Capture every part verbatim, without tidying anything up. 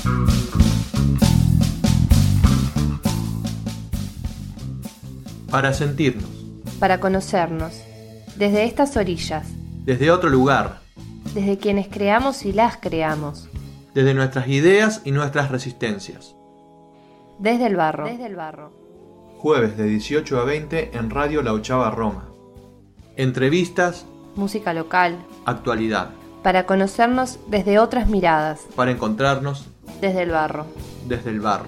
Para sentirnos. Para conocernos. Desde estas orillas. Desde otro lugar. Desde quienes creamos y las creamos. Desde nuestras ideas y nuestras resistencias. Desde el barro. Desde el barro. Jueves de dieciocho a veinte en Radio La Ochava Roma. Entrevistas. Música local. Actualidad. Para conocernos desde otras miradas. Para encontrarnos. Desde el barro. Desde el barro.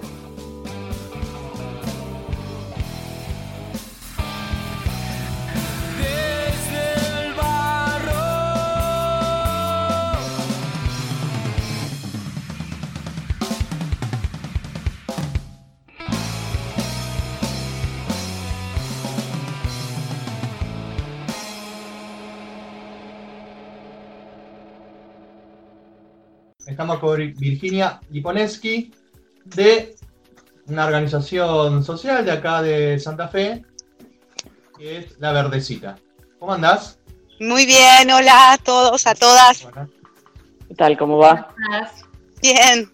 Estamos con Virginia Liponeski de una organización social de acá de Santa Fe, que es La Verdecita. ¿Cómo andás? Muy bien, hola a todos, a todas. Bueno. ¿Qué tal? ¿Cómo va? Bien.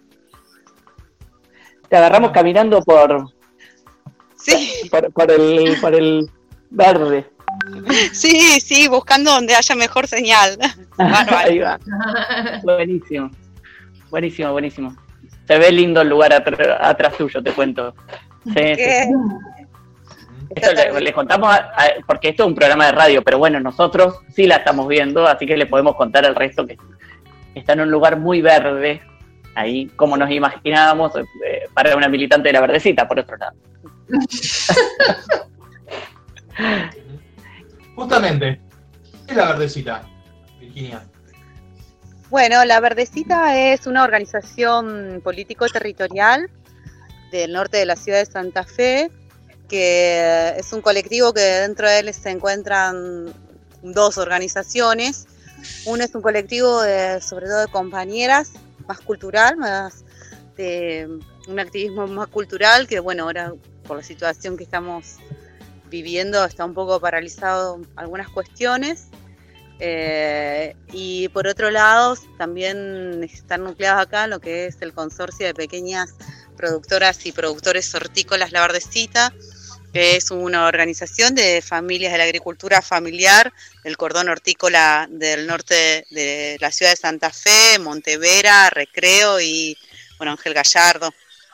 Te agarramos caminando por, Sí, por, por, el, por el verde. sí, sí, buscando donde haya mejor señal. Bárbaro. Ahí va. Buenísimo. Buenísimo, buenísimo. Se ve lindo el lugar atr- atrás tuyo, te cuento. Sí, ¿Qué? sí. Esto le, les contamos, a, a, porque esto es un programa de radio, pero bueno, nosotros sí la estamos viendo, así que le podemos contar al resto que está en un lugar muy verde, ahí como nos imaginábamos, eh, para una militante de La Verdecita, por otro lado. Justamente, ¿qué es La Verdecita, Virginia? Bueno, La Verdecita es una organización político-territorial del norte de la ciudad de Santa Fe, que es un colectivo que dentro de él se encuentran dos organizaciones. Uno es un colectivo de, sobre todo de compañeras, más cultural, más de un activismo más cultural, que bueno, ahora por la situación que estamos viviendo está un poco paralizado algunas cuestiones. Eh, y por otro lado, también están nucleados acá lo que es el consorcio de pequeñas productoras y productores hortícolas La Verdecita, que es una organización de familias de la agricultura familiar del cordón hortícola del norte de la ciudad de Santa Fe, Montevera, Recreo y bueno, Ángel Gallardo.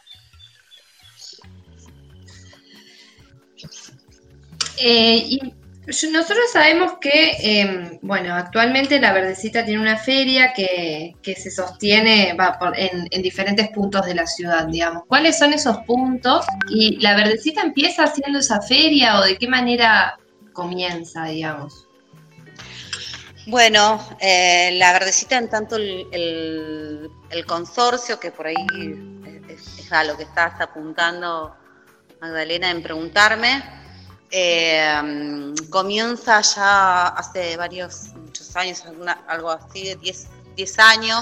Eh, y nosotros sabemos que, eh, bueno, actualmente La Verdecita tiene una feria que, que se sostiene va, por, en, en diferentes puntos de la ciudad, digamos. ¿Cuáles son esos puntos? ¿Y La Verdecita empieza haciendo esa feria o de qué manera comienza, digamos? Bueno, eh, La Verdecita, en tanto el, el, el consorcio, que por ahí es, es a lo que estás apuntando, Magdalena, en preguntarme, eh, comienza ya hace varios, muchos años, alguna, algo así de diez años,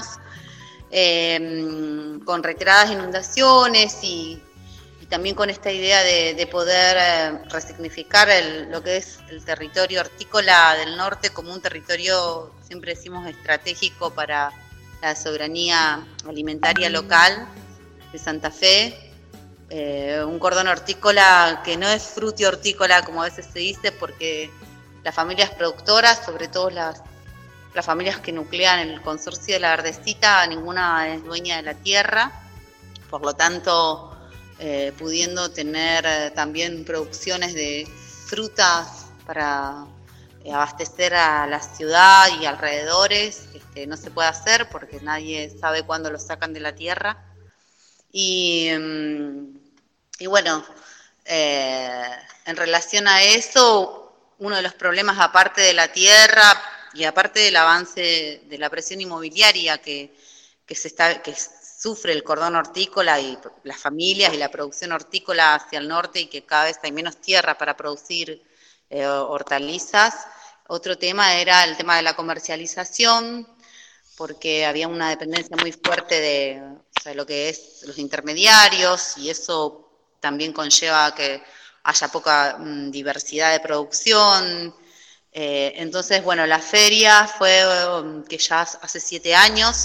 eh, con reiteradas inundaciones y, y también con esta idea de, de poder eh, resignificar el, lo que es el territorio hortícola del norte como un territorio, siempre decimos, estratégico para la soberanía alimentaria local de Santa Fe. Eh, un cordón hortícola que no es frutihortícola como a veces se dice, porque las familias productoras, sobre todo las, las familias que nuclean el consorcio de La Verdecita, ninguna es dueña de la tierra, por lo tanto eh, pudiendo tener eh, también producciones de frutas para eh, abastecer a la ciudad y alrededores, este, no se puede hacer porque nadie sabe cuándo lo sacan de la tierra. Y, y bueno, eh, en relación a eso, uno de los problemas, aparte de la tierra y aparte del avance de la presión inmobiliaria que, que, se está, que sufre el cordón hortícola y las familias y la producción hortícola hacia el norte, y que cada vez hay menos tierra para producir eh, hortalizas, otro tema era el tema de la comercialización, porque había una dependencia muy fuerte de, o sea, lo que es los intermediarios, y eso también conlleva que haya poca mm, diversidad de producción. Eh, entonces, bueno, la feria fue um, que ya hace siete años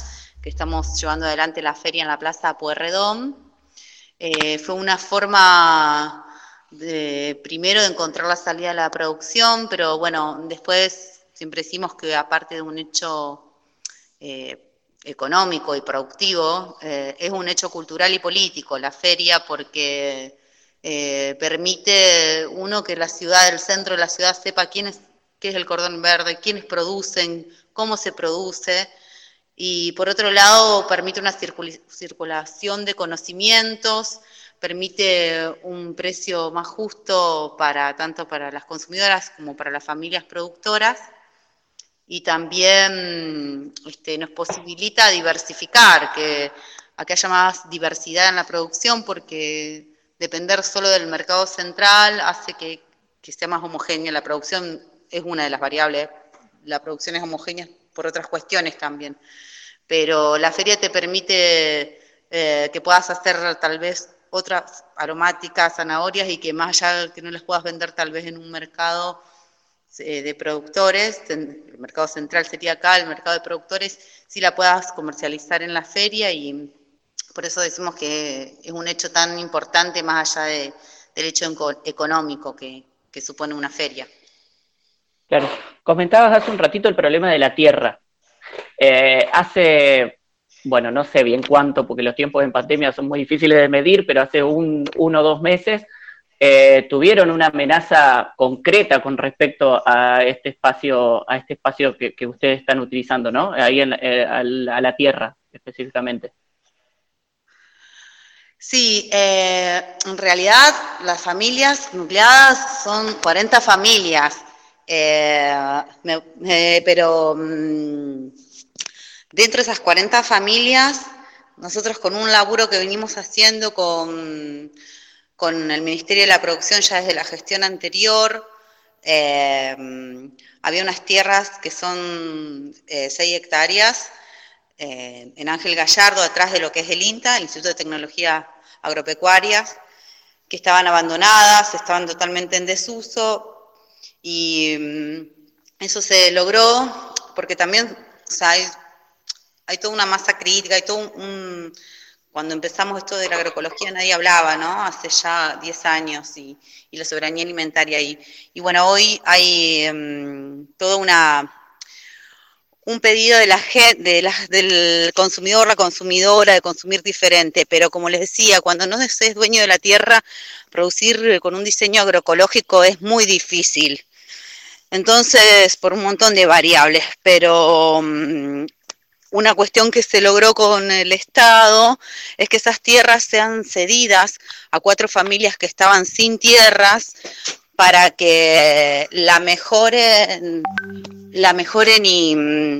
que estamos llevando adelante la feria en la Plaza Pueyrredón. Eh, fue una forma, de, primero, de encontrar la salida de la producción, pero bueno, después siempre decimos que aparte de un hecho eh, económico y productivo, eh, es un hecho cultural y político, la feria, porque eh, permite uno que la ciudad, el centro de la ciudad sepa quién es, qué es el cordón verde, quiénes producen, cómo se produce, y por otro lado permite una circulación de conocimientos, permite un precio más justo para tanto para las consumidoras como para las familias productoras, y también este, nos posibilita diversificar, que, a que haya más diversidad en la producción, porque depender solo del mercado central hace que, que sea más homogénea. La producción es una de las variables, la producción es homogénea por otras cuestiones también, pero la feria te permite eh, que puedas hacer tal vez otras aromáticas, zanahorias, y que más allá que no las puedas vender tal vez en un mercado de productores, el mercado central sería acá, el mercado de productores, si la puedas comercializar en la feria, y por eso decimos que es un hecho tan importante más allá de, del hecho económico que, que supone una feria. Claro, comentabas hace un ratito el problema de la tierra. Eh, hace, bueno, no sé bien cuánto, porque los tiempos en pandemia son muy difíciles de medir, pero hace un, uno o dos meses Eh, tuvieron una amenaza concreta con respecto a este espacio, a este espacio que, que ustedes están utilizando, ¿no? Ahí en, eh, a, la, a la tierra, específicamente. Sí, eh, en realidad las familias nucleadas son cuarenta familias, eh, me, eh, pero mmm, dentro de esas cuarenta familias, nosotros con un laburo que venimos haciendo con... con el Ministerio de la Producción ya desde la gestión anterior, eh, había unas tierras que son eh, seis hectáreas, eh, en Ángel Gallardo, atrás de lo que es el INTA, el Instituto de Tecnología Agropecuarias, que estaban abandonadas, estaban totalmente en desuso, y um, eso se logró porque también, o sea, hay, hay toda una masa crítica, hay todo un... un Cuando empezamos esto de la agroecología nadie hablaba, ¿no? Hace ya diez años, y, y la soberanía alimentaria. Y, y bueno, hoy hay um, toda una... un pedido de la, de la, del consumidor, la consumidora, de consumir diferente, pero como les decía, cuando no es dueño de la tierra, producir con un diseño agroecológico es muy difícil. Entonces, por un montón de variables, pero... Um, una cuestión que se logró con el Estado es que esas tierras sean cedidas a cuatro familias que estaban sin tierras para que la mejoren, la mejoren y,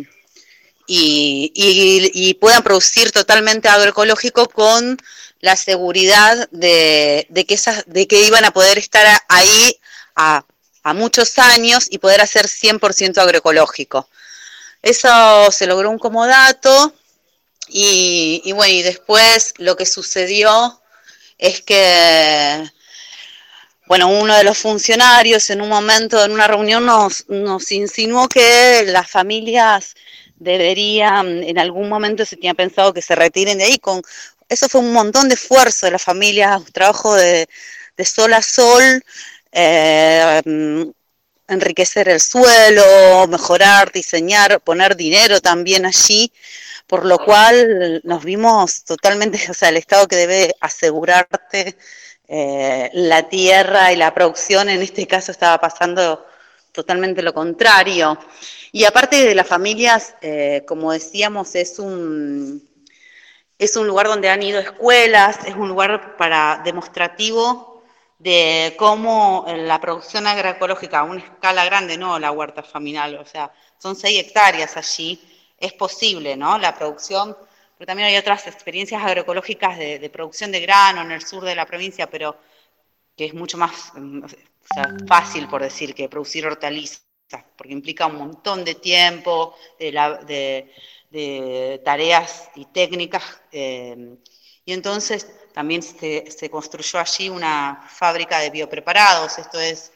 y, y, y puedan producir totalmente agroecológico con la seguridad de, de, que esas, de que iban a poder estar ahí a, a muchos años y poder hacer cien por ciento agroecológico. Eso se logró un comodato, y, y bueno, y después lo que sucedió es que, bueno, uno de los funcionarios en un momento, en una reunión, nos, nos insinuó que las familias deberían, en algún momento se tenía pensado que se retiren de ahí. Con, eso fue un montón de esfuerzo de las familias, un trabajo de, de sol a sol, eh, enriquecer el suelo, mejorar, diseñar, poner dinero también allí, por lo cual nos vimos totalmente, o sea, el Estado que debe asegurarte eh, la tierra y la producción, en este caso estaba pasando totalmente lo contrario. Y aparte de las familias, eh, como decíamos, es un, es un lugar donde han ido escuelas, es un lugar para demostrativo de cómo la producción agroecológica a una escala grande, no la huerta familiar, o sea, son seis hectáreas allí, es posible, ¿no? La producción, pero también hay otras experiencias agroecológicas de, de producción de grano en el sur de la provincia, pero que es mucho más o sea, fácil, por decir, que producir hortalizas, porque implica un montón de tiempo, de, la, de, de tareas y técnicas, eh, y entonces también se, se construyó allí una fábrica de biopreparados, esto es,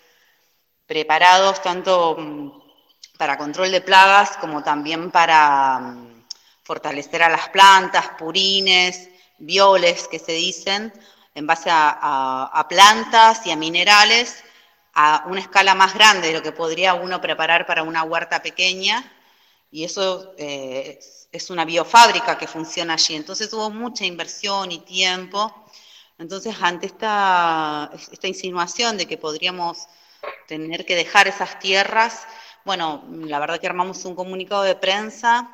preparados tanto para control de plagas como también para fortalecer a las plantas, purines, bioles que se dicen, en base a, a, a plantas y a minerales, a una escala más grande de lo que podría uno preparar para una huerta pequeña, y eso eh, es una biofábrica que funciona allí. Entonces hubo mucha inversión y tiempo. Entonces, ante esta, esta insinuación de que podríamos tener que dejar esas tierras, bueno, la verdad que armamos un comunicado de prensa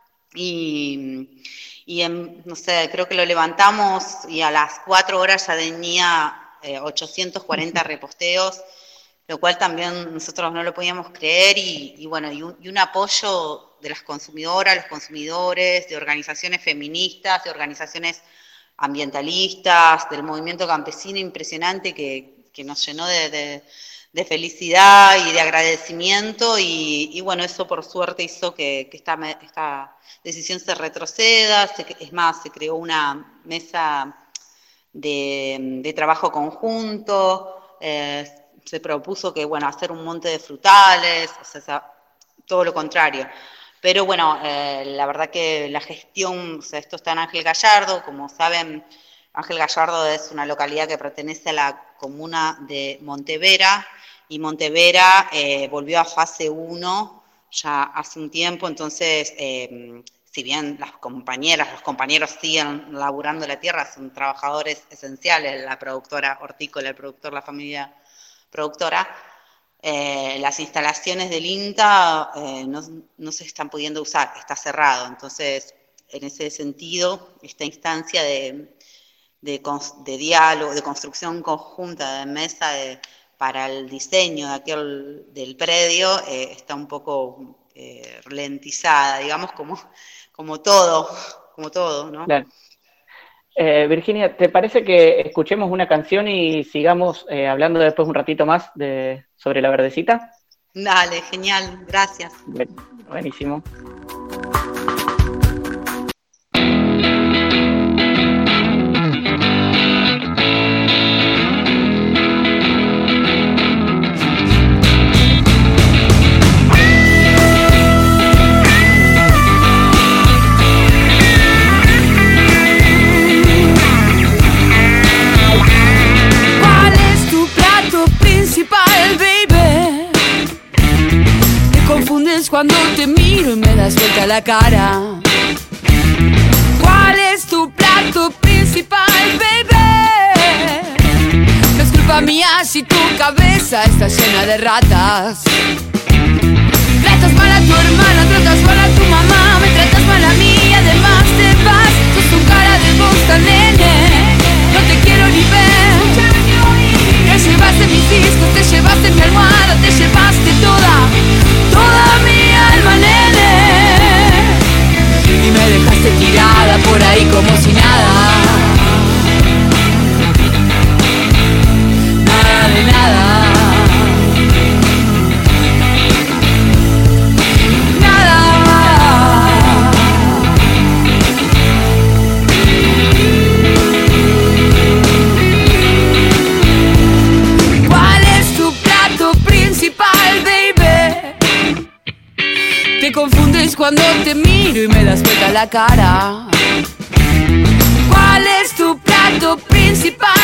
y, y en, no sé, creo que lo levantamos y a las cuatro horas ya tenía eh, ochocientos cuarenta reposteos, lo cual también nosotros no lo podíamos creer, y, y bueno, y un, y un apoyo de las consumidoras, los consumidores, de organizaciones feministas, de organizaciones ambientalistas, del movimiento campesino impresionante que, que nos llenó de, de, de felicidad y de agradecimiento, y, y bueno, eso por suerte hizo que, que esta, esta decisión se retroceda. Se, es más, se creó una mesa de, de trabajo conjunto, eh, se propuso que, bueno, hacer un monte de frutales, o sea, todo lo contrario. Pero bueno, eh, la verdad que la gestión, o sea, esto está en Ángel Gallardo. Como saben, Ángel Gallardo es una localidad que pertenece a la comuna de Montevera, y Montevera eh, volvió a fase uno ya hace un tiempo. Entonces, eh, si bien las compañeras, los compañeros siguen laburando la tierra, son trabajadores esenciales, la productora hortícola, el productor, la familia productora, eh, las instalaciones del INTA eh, no, no se están pudiendo usar, está cerrado. Entonces, en ese sentido, esta instancia de, de, de diálogo, de construcción conjunta, de mesa de, para el diseño de aquel, del predio, eh, está un poco eh, ralentizada, digamos, como, como todo, como todo, ¿no? Claro. Eh, Virginia, ¿te parece que escuchemos una canción y sigamos eh, hablando después un ratito más de, sobre la verdecita? Dale, genial, gracias. Bien, buenísimo. Cuando te miro y me das vuelta la cara. ¿Cuál es tu plato principal, baby? No es culpa mía si tu cabeza está llena de ratas. Tratas mal a tu hermana, tratas mal a tu mamá, me tratas mal a mí y además te vas. Sos un cara de bosta, nene, no te quiero ni ver. Te llevaste mis discos, te llevaste mi almohada, te llevaste toda, toda mi alma, nene, y me dejaste tirada por ahí como si nada, nada de nada. Te confundes cuando te miro y me das vuelta la cara. ¿Cuál es tu plato principal,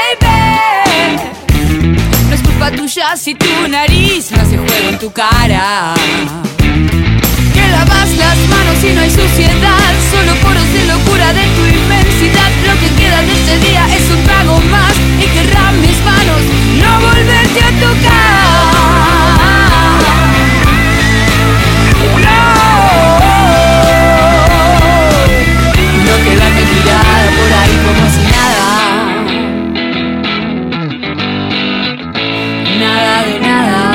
baby? No es culpa tuya si tu nariz no hace juego en tu cara. Que lavas las manos y no hay suciedad, solo poros de locura de tu inmensidad. Lo que queda de ese día es un trago más y querrán mis manos no volverte a tocar. No quedarme tirada por ahí como si nada, nada de nada.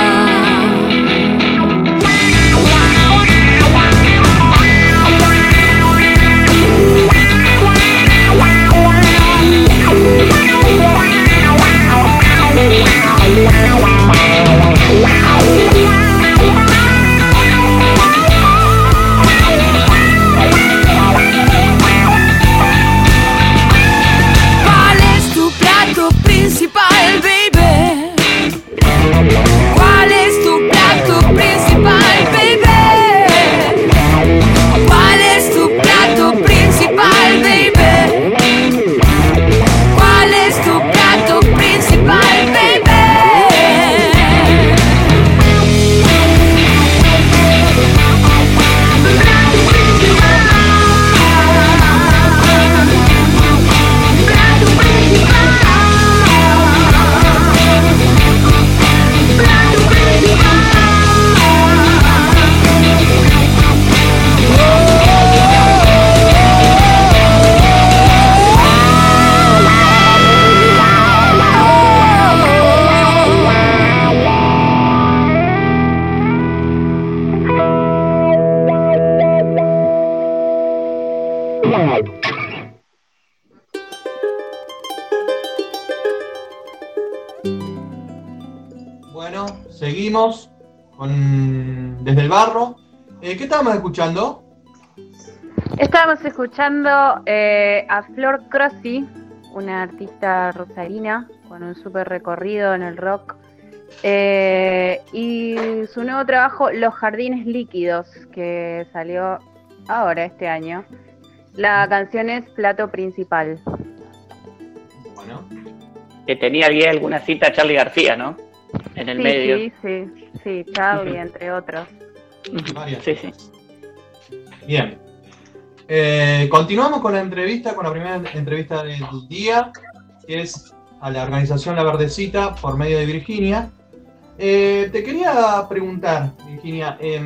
seguimos con, desde el barro. Eh, ¿Qué estábamos escuchando? Estábamos escuchando eh, a Flor Crossi, una artista rosarina con un súper recorrido en el rock, eh, y su nuevo trabajo, Los Jardines Líquidos, que salió ahora este año. La canción es Plato Principal. Bueno. Que tenía ahí alguna cita a Charly García, ¿no? En el sí, medio. Sí, sí, sí, Charly, entre otros. Varias sí, sí. Bien. Eh, continuamos con la entrevista, con la primera entrevista del día, que es a la organización La Verdecita por medio de Virginia. Eh, te quería preguntar, Virginia, eh,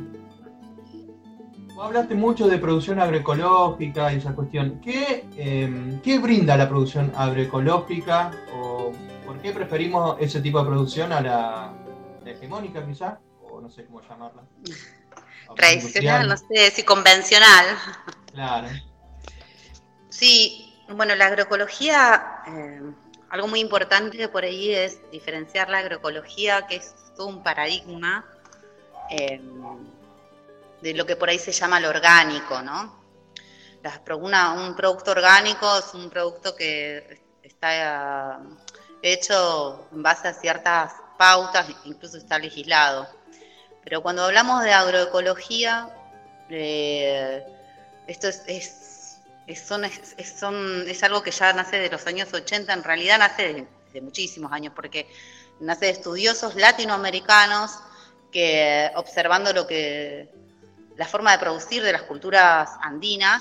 vos hablaste mucho de producción agroecológica y esa cuestión. ¿Qué, eh, ¿Qué brinda la producción agroecológica? ¿O por qué preferimos ese tipo de producción a la, la hegemónica, quizá? O no sé cómo llamarla. Tradicional, no sé si convencional. Claro. Sí, bueno, la agroecología, eh, algo muy importante por ahí es diferenciar la agroecología, que es todo un paradigma eh, de lo que por ahí se llama lo orgánico, ¿no? La, una, un producto orgánico es un producto que está uh, hecho en base a ciertas pautas, incluso está legislado. Pero cuando hablamos de agroecología, eh, esto es, es, es, son, es, son, es algo que ya nace de los años ochenta, en realidad nace de, de muchísimos años, porque nace de estudiosos latinoamericanos que, observando lo que la forma de producir de las culturas andinas,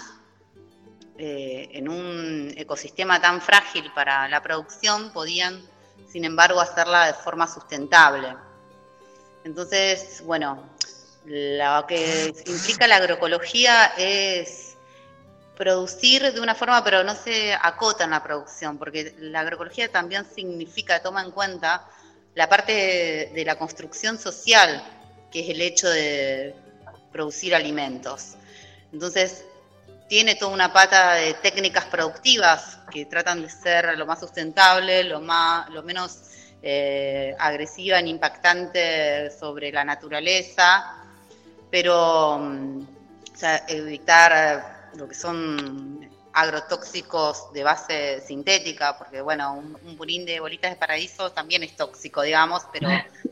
eh, en un ecosistema tan frágil para la producción, podían, sin embargo, hacerla de forma sustentable. Entonces, bueno, lo que implica la agroecología es producir de una forma, pero no se acota en la producción, porque la agroecología también significa, toma en cuenta la parte de, de la construcción social, que es el hecho de producir alimentos. Entonces, tiene toda una pata de técnicas productivas que tratan de ser lo más sustentable, lo, más, lo menos eh, agresiva ni impactante sobre la naturaleza, pero o sea, evitar lo que son agrotóxicos de base sintética, porque bueno, un, un budín de bolitas de paraíso también es tóxico, digamos, pero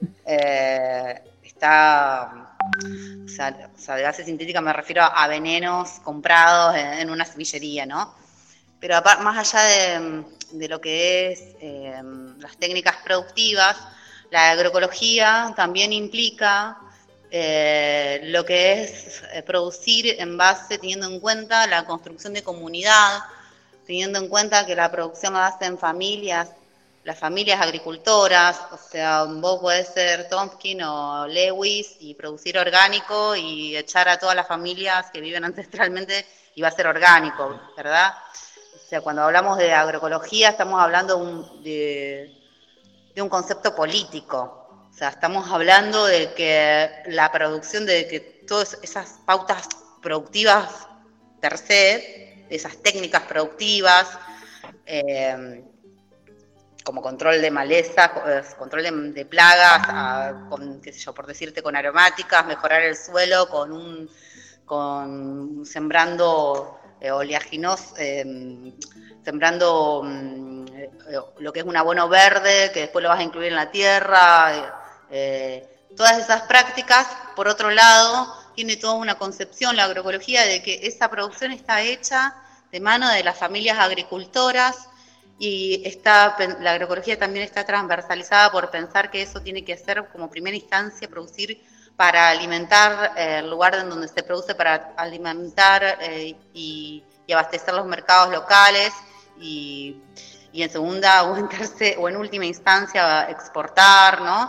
eh, está, o sea, o sea, de base sintética me refiero a, a venenos comprados en, en una semillería, ¿no? Pero más allá de, de lo que es eh, las técnicas productivas, la agroecología también implica eh, lo que es eh, producir en base, teniendo en cuenta la construcción de comunidad, teniendo en cuenta que la producción la hacen familias, las familias agricultoras, o sea, vos podés ser Tomkin o Lewis y producir orgánico y echar a todas las familias que viven ancestralmente y va a ser orgánico, ¿verdad? O sea, cuando hablamos de agroecología estamos hablando un, de, de un concepto político. O sea, estamos hablando de que la producción, de que todas esas pautas productivas per se, esas técnicas productivas, eh, como control de malezas, control de, de plagas, a, con, qué sé yo, por decirte, con aromáticas, mejorar el suelo, con un, con sembrando eh, oleaginos, eh, sembrando eh, lo que es un abono verde, que después lo vas a incluir en la tierra. Eh, eh, todas esas prácticas, por otro lado, tiene toda una concepción, la agroecología, de que esa producción está hecha de mano de las familias agricultoras. Y está, la agroecología también está transversalizada por pensar que eso tiene que ser como primera instancia, producir para alimentar eh, el lugar en donde se produce, para alimentar eh, y, y abastecer los mercados locales y, y en segunda o en tercera o en última instancia exportar, ¿no?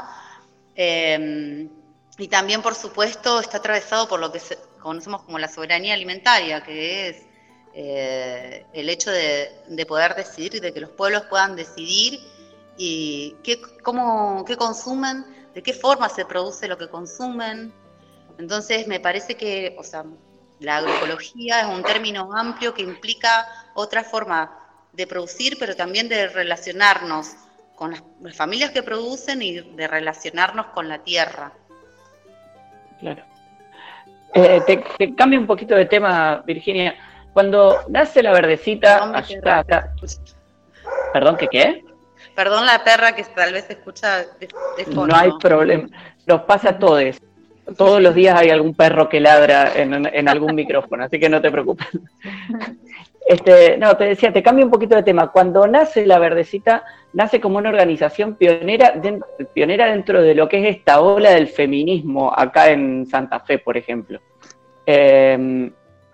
Eh, y también, por supuesto, está atravesado por lo que se, conocemos como la soberanía alimentaria, que es Eh, el hecho de, de poder decidir, de que los pueblos puedan decidir y qué, cómo, qué consumen, de qué forma se produce lo que consumen. Entonces me parece que, o sea, la agroecología es un término amplio que implica otra forma de producir, pero también de relacionarnos con las, las familias que producen y de relacionarnos con la tierra. Claro. Eh, te, te cambio un poquito de tema, Virginia. Cuando nace La Verdecita, Perdón, allá, acá... ¿Perdón, qué qué? Perdón la perra que tal vez se escucha de, de fondo. No hay problema. Nos pasa a todos. Todos los días hay algún perro que ladra en, en algún micrófono, así que no te preocupes. Este, no, te decía, te cambio un poquito de tema. Cuando nace La Verdecita, nace como una organización pionera, de, pionera dentro de lo que es esta ola del feminismo acá en Santa Fe, por ejemplo. Eh,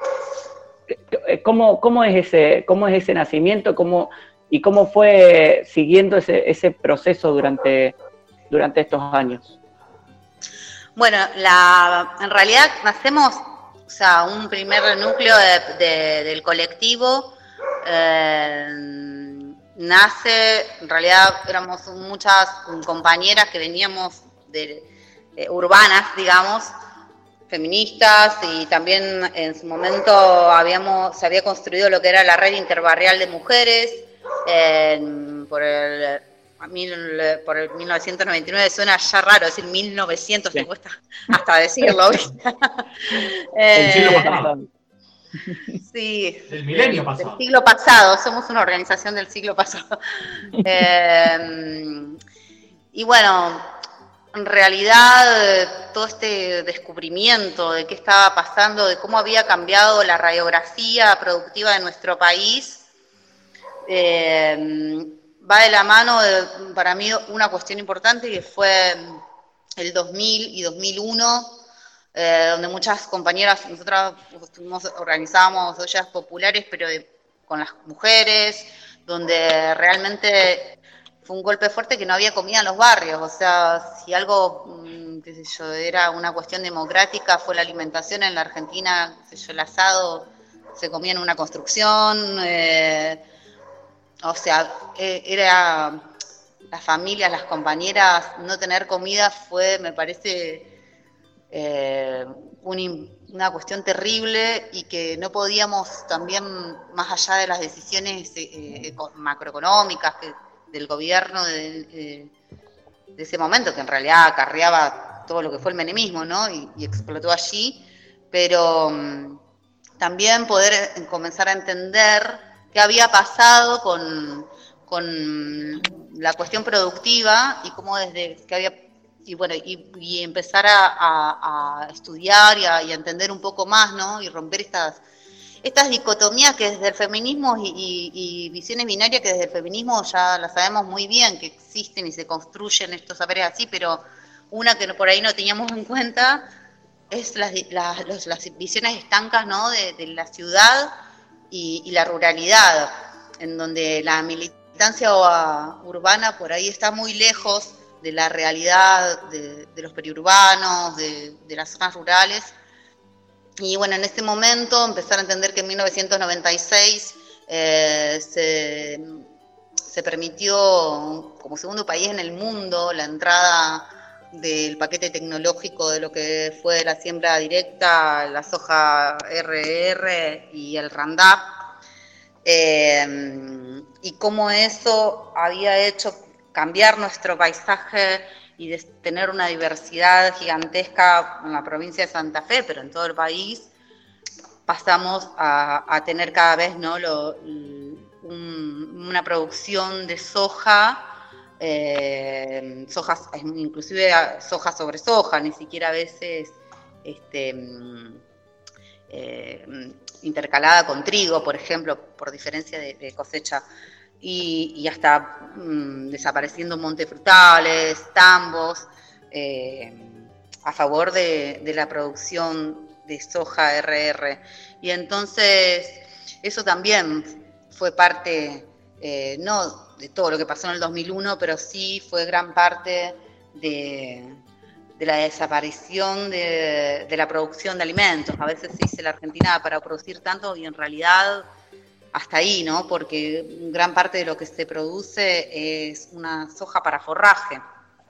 ¿cómo, cómo, es ese, ¿Cómo es ese nacimiento? ¿Cómo, y cómo fue siguiendo ese, ese proceso durante, durante estos años? Bueno, la, en realidad nacemos, o sea, un primer núcleo de, de, del colectivo eh, nace, en realidad éramos muchas compañeras que veníamos de, de urbanas, digamos, feministas, y también en su momento habíamos, se había construido lo que era la red interbarrial de mujeres eh, por el Mil, por el mil novecientos noventa y nueve. Suena ya raro decir mil novecientos, me cuesta hasta decirlo. eh, El siglo pasado. Sí, del milenio del, pasado. Del siglo pasado, somos una organización del siglo pasado. eh, y bueno, en realidad todo este descubrimiento de qué estaba pasando, de cómo había cambiado la radiografía productiva de nuestro país, eh, va de la mano de, para mí, una cuestión importante que fue el dos mil y dos mil uno, eh, donde muchas compañeras, nosotras estuvimos, organizábamos ollas populares, pero de, con las mujeres, donde realmente fue un golpe fuerte que no había comida en los barrios. O sea, si algo, qué sé yo, era una cuestión democrática, fue la alimentación en la Argentina, qué sé yo, el asado se comía en una construcción, eh, o sea, era las familias, las compañeras, no tener comida fue, me parece, eh, un, una cuestión terrible, y que no podíamos también, más allá de las decisiones eh, macroeconómicas que, del gobierno de, de, de ese momento, que en realidad acarreaba todo lo que fue el menemismo, ¿no? Y, y explotó allí, pero um, también poder comenzar a entender qué había pasado con, con la cuestión productiva y cómo desde que había, y bueno, y, y empezar a, a, a estudiar y a, y a entender un poco más, ¿no? Y romper estas, estas dicotomías que desde el feminismo y, y, y visiones binarias que desde el feminismo ya las sabemos muy bien, que existen y se construyen estos saberes así, pero una que por ahí no teníamos en cuenta es las, las, los, las visiones estancas, ¿no? de, de la ciudad Y, y la ruralidad, en donde la militancia urbana por ahí está muy lejos de la realidad de, de los periurbanos, de, de las zonas rurales. Y bueno, en este momento empezar a entender que en mil novecientos noventa y seis eh, se, se permitió como segundo país en el mundo la entrada del paquete tecnológico de lo que fue la siembra directa, la soja R R y el Roundup, eh, y cómo eso había hecho cambiar nuestro paisaje y de tener una diversidad gigantesca en la provincia de Santa Fe, pero en todo el país. Pasamos a, a tener cada vez, ¿no? lo, un, una producción de soja, Eh, sojas, inclusive soja sobre soja, ni siquiera a veces este, eh, intercalada con trigo, por ejemplo, por diferencia de, de cosecha, y, y hasta mm, desapareciendo montes frutales, tambos, eh, a favor de, de la producción de soja R R. Y entonces eso también fue parte, eh, no de todo lo que pasó en el dos mil uno, pero sí fue gran parte de, de la desaparición de, de la producción de alimentos. A veces se dice la Argentina para producir tanto, y en realidad hasta ahí, ¿no? Porque gran parte de lo que se produce es una soja para forraje.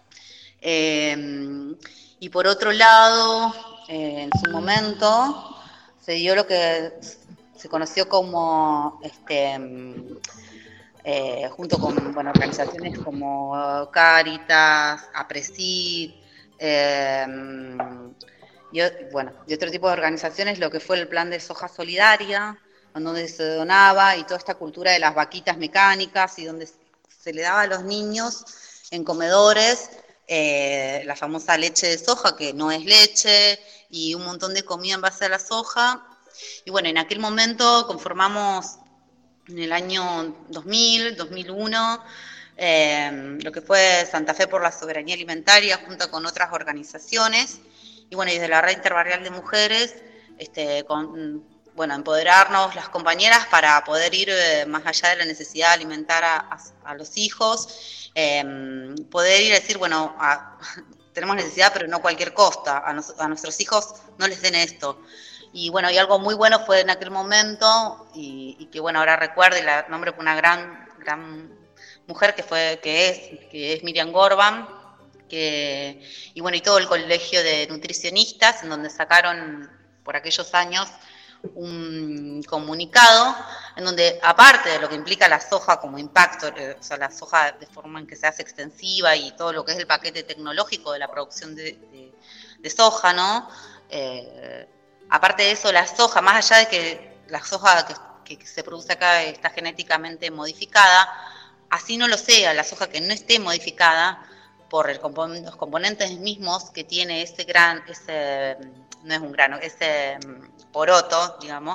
Eh, y por otro lado, eh, en su momento se dio lo que se conoció como este, eh, junto con bueno, organizaciones como Cáritas, APRESID, eh, y, bueno, y otro tipo de organizaciones, lo que fue el plan de soja solidaria, en donde se donaba, y toda esta cultura de las vaquitas mecánicas, y donde se le daba a los niños en comedores eh, la famosa leche de soja, que no es leche, y un montón de comida en base a la soja. Y bueno, en aquel momento conformamos en el año dos mil, dos mil uno, eh, lo que fue Santa Fe por la Soberanía Alimentaria, junto con otras organizaciones, y bueno, y desde la Red Interbarrial de Mujeres, este, con, bueno, empoderarnos las compañeras para poder ir eh, más allá de la necesidad de alimentar a, a, a los hijos, eh, poder ir a decir, bueno, a, tenemos necesidad, pero no a cualquier costa, a, nos, a nuestros hijos no les den esto. Y bueno, y algo muy bueno fue en aquel momento, y, y que bueno, ahora recuerdo y la nombro por una gran, gran mujer que fue, que es, que es Miriam Gorban, que, y bueno, y todo el colegio de nutricionistas, en donde sacaron por aquellos años un comunicado, en donde aparte de lo que implica la soja como impacto, eh, o sea, la soja de forma en que se hace extensiva y todo lo que es el paquete tecnológico de la producción de, de, de soja, ¿no? Eh, Aparte de eso, la soja, más allá de que la soja que, que se produce acá está genéticamente modificada, así no lo sea, la soja que no esté modificada por el compon los componentes mismos que tiene ese gran, ese, no es un grano, ese poroto, digamos,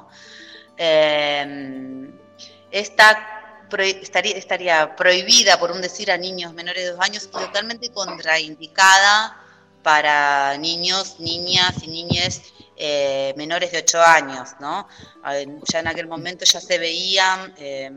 eh, esta pro estaría, estaría prohibida, por un decir, a niños menores de dos años y totalmente contraindicada para niños, niñas y niñes Eh, menores de ocho años, ¿no? Ya en aquel momento ya se veían eh,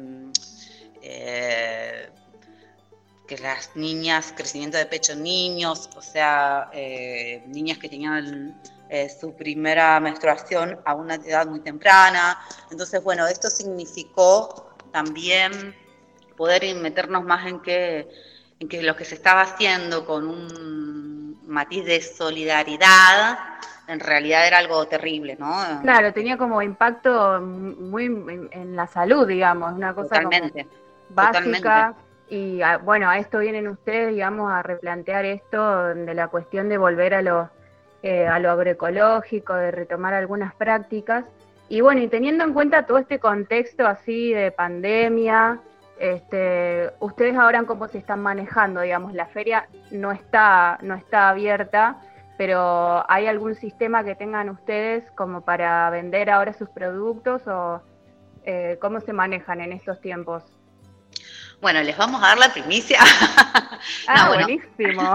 eh, que las niñas, crecimiento de pecho en niños, o sea, eh, niñas que tenían eh, su primera menstruación a una edad muy temprana. Entonces, bueno, esto significó también poder meternos más en que, en que lo que se estaba haciendo con un matiz de solidaridad en realidad era algo terrible, ¿no? Claro, tenía como impacto muy en la salud, digamos, una cosa totalmente, como básica. Totalmente. Y a, bueno, a esto vienen ustedes, digamos, a replantear esto de la cuestión de volver a lo, eh, a lo agroecológico, de retomar algunas prácticas. Y bueno, y teniendo en cuenta todo este contexto así de pandemia, este, ustedes ahora cómo se están manejando, digamos, la feria no está, no está abierta, pero ¿hay algún sistema que tengan ustedes como para vender ahora sus productos o eh, cómo se manejan en estos tiempos? Bueno, les vamos a dar la primicia. Ah, no, bueno. Buenísimo.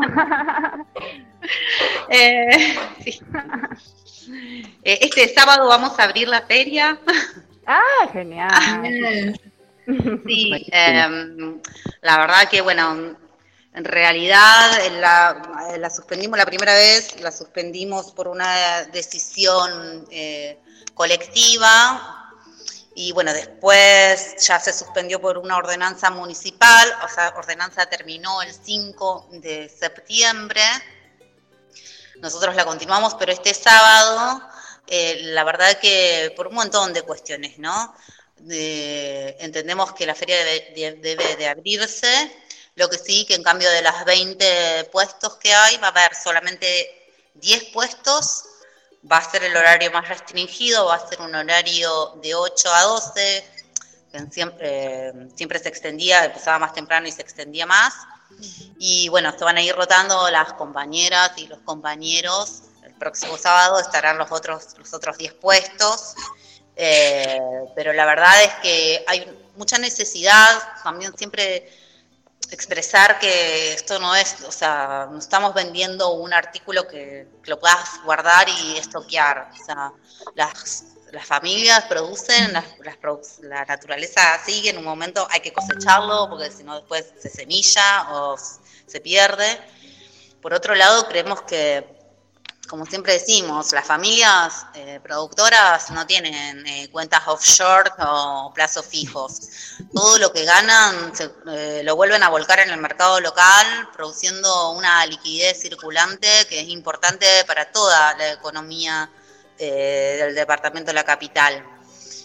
eh, sí. eh, este sábado vamos a abrir la feria. Ah, genial. Sí, eh, la verdad que bueno, en realidad la, la suspendimos la primera vez, la suspendimos por una decisión eh, colectiva. Y bueno, después ya se suspendió por una ordenanza municipal, o sea, ordenanza terminó el cinco de septiembre. Nosotros la continuamos, pero este sábado, eh, la verdad que por un montón de cuestiones, ¿no? De, entendemos que la feria debe de, debe de abrirse, lo que sí, que en cambio de las veinte puestos que hay, va a haber solamente diez puestos. Va a ser el horario más restringido, va a ser un horario de ocho a doce, que siempre, eh, siempre se extendía, empezaba más temprano y se extendía más. Y bueno, se van a ir rotando las compañeras y los compañeros. El próximo sábado estarán los otros, los otros diez puestos. Eh, pero la verdad es que hay mucha necesidad, también siempre expresar que esto no es, o sea, no estamos vendiendo un artículo que, que lo puedas guardar y estoquear. O sea, las, las familias producen, las, las, la naturaleza sigue, en un momento hay que cosecharlo porque si no después se semilla o se pierde. Por otro lado, creemos que, como siempre decimos, las familias eh, productoras no tienen eh, cuentas offshore o plazos fijos. Todo lo que ganan se, eh, lo vuelven a volcar en el mercado local, produciendo una liquidez circulante que es importante para toda la economía eh, del departamento de La Capital.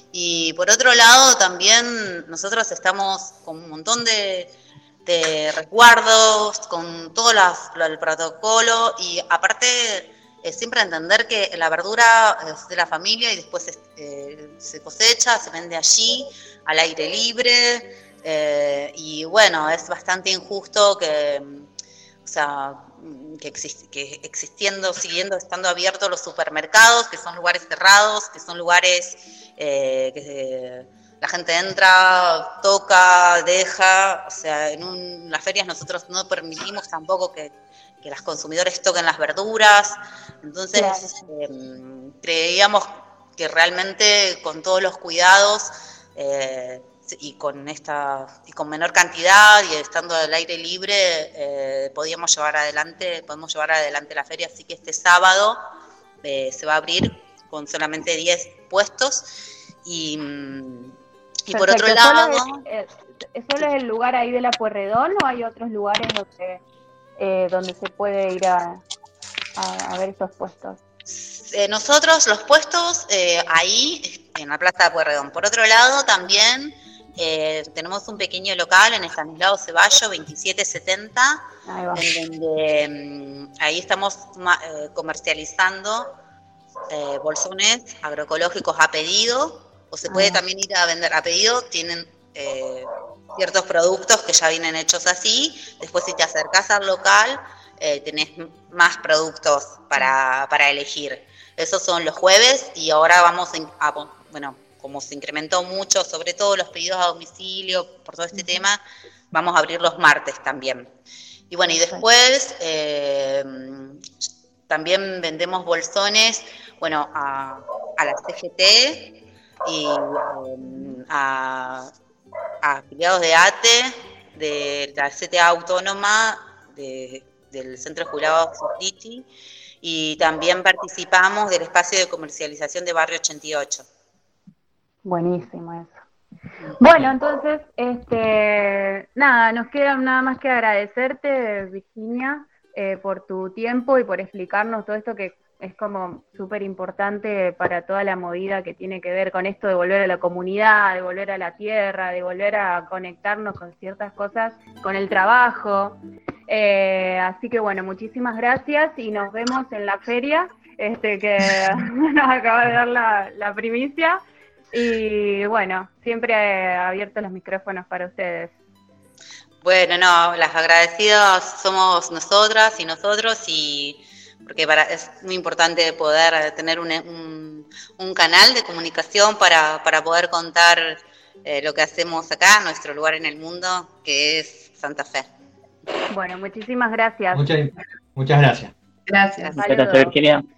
Y por otro lado, también nosotros estamos con un montón de, de resguardos, con todo las, lo del protocolo, y aparte eh, siempre entender que la verdura es de la familia y después eh, se cosecha, se vende allí, al aire libre, eh, y bueno, es bastante injusto que, o sea, que, exist, que existiendo, siguiendo estando abiertos los supermercados, que son lugares cerrados, que son lugares eh, que eh, la gente entra, toca, deja, o sea, en un, las ferias nosotros no permitimos tampoco que, que los consumidores toquen las verduras, entonces claro. eh, creíamos que realmente con todos los cuidados eh, y con esta y con menor cantidad y estando al aire libre eh, podíamos llevar adelante, podemos llevar adelante la feria, así que este sábado eh, se va a abrir con solamente diez puestos y, y por otro lado... ¿Solo es, es, ¿Solo es el lugar ahí de la Pueyrredón o hay otros lugares donde, eh, donde se puede ir a, a, a ver esos puestos? Eh, nosotros los puestos eh, ahí en la Plaza de Pueyrredón. Por otro lado también eh, tenemos un pequeño local en Estanislao Ceballos veintisiete setenta, en donde um, ahí estamos eh, comercializando eh, bolsones agroecológicos a pedido, o se puede ah. también ir a vender a pedido. Tienen eh, ciertos productos que ya vienen hechos así. Después si te acercás al local eh, tenés más productos para, para elegir. Esos son los jueves y ahora vamos a, bueno, como se incrementó mucho, sobre todo los pedidos a domicilio, por todo este uh-huh. tema, vamos a abrir los martes también. Y bueno, y después eh, también vendemos bolsones, bueno, a, a la C G T y eh, a, a afiliados de A T E, de la C T A Autónoma, de, del Centro de Jubilados City, y también participamos del espacio de comercialización de Barrio ochenta y ocho. Buenísimo eso. Bueno, entonces, este, nada, nos queda nada más que agradecerte, Virginia, eh, por tu tiempo y por explicarnos todo esto que es como súper importante para toda la movida que tiene que ver con esto de volver a la comunidad, de volver a la tierra, de volver a conectarnos con ciertas cosas, con el trabajo. Eh, así que bueno, muchísimas gracias y nos vemos en la feria, este que nos acaba de dar la, la primicia. Y bueno, siempre abiertos los micrófonos para ustedes. Bueno, no, las agradecidas somos nosotras y nosotros, y porque para, es muy importante poder tener un, un, un canal de comunicación para, para poder contar eh, lo que hacemos acá, nuestro lugar en el mundo, que es Santa Fe. Bueno, muchísimas gracias. Muchas, muchas gracias. Gracias. Muchas gracias, Virginia.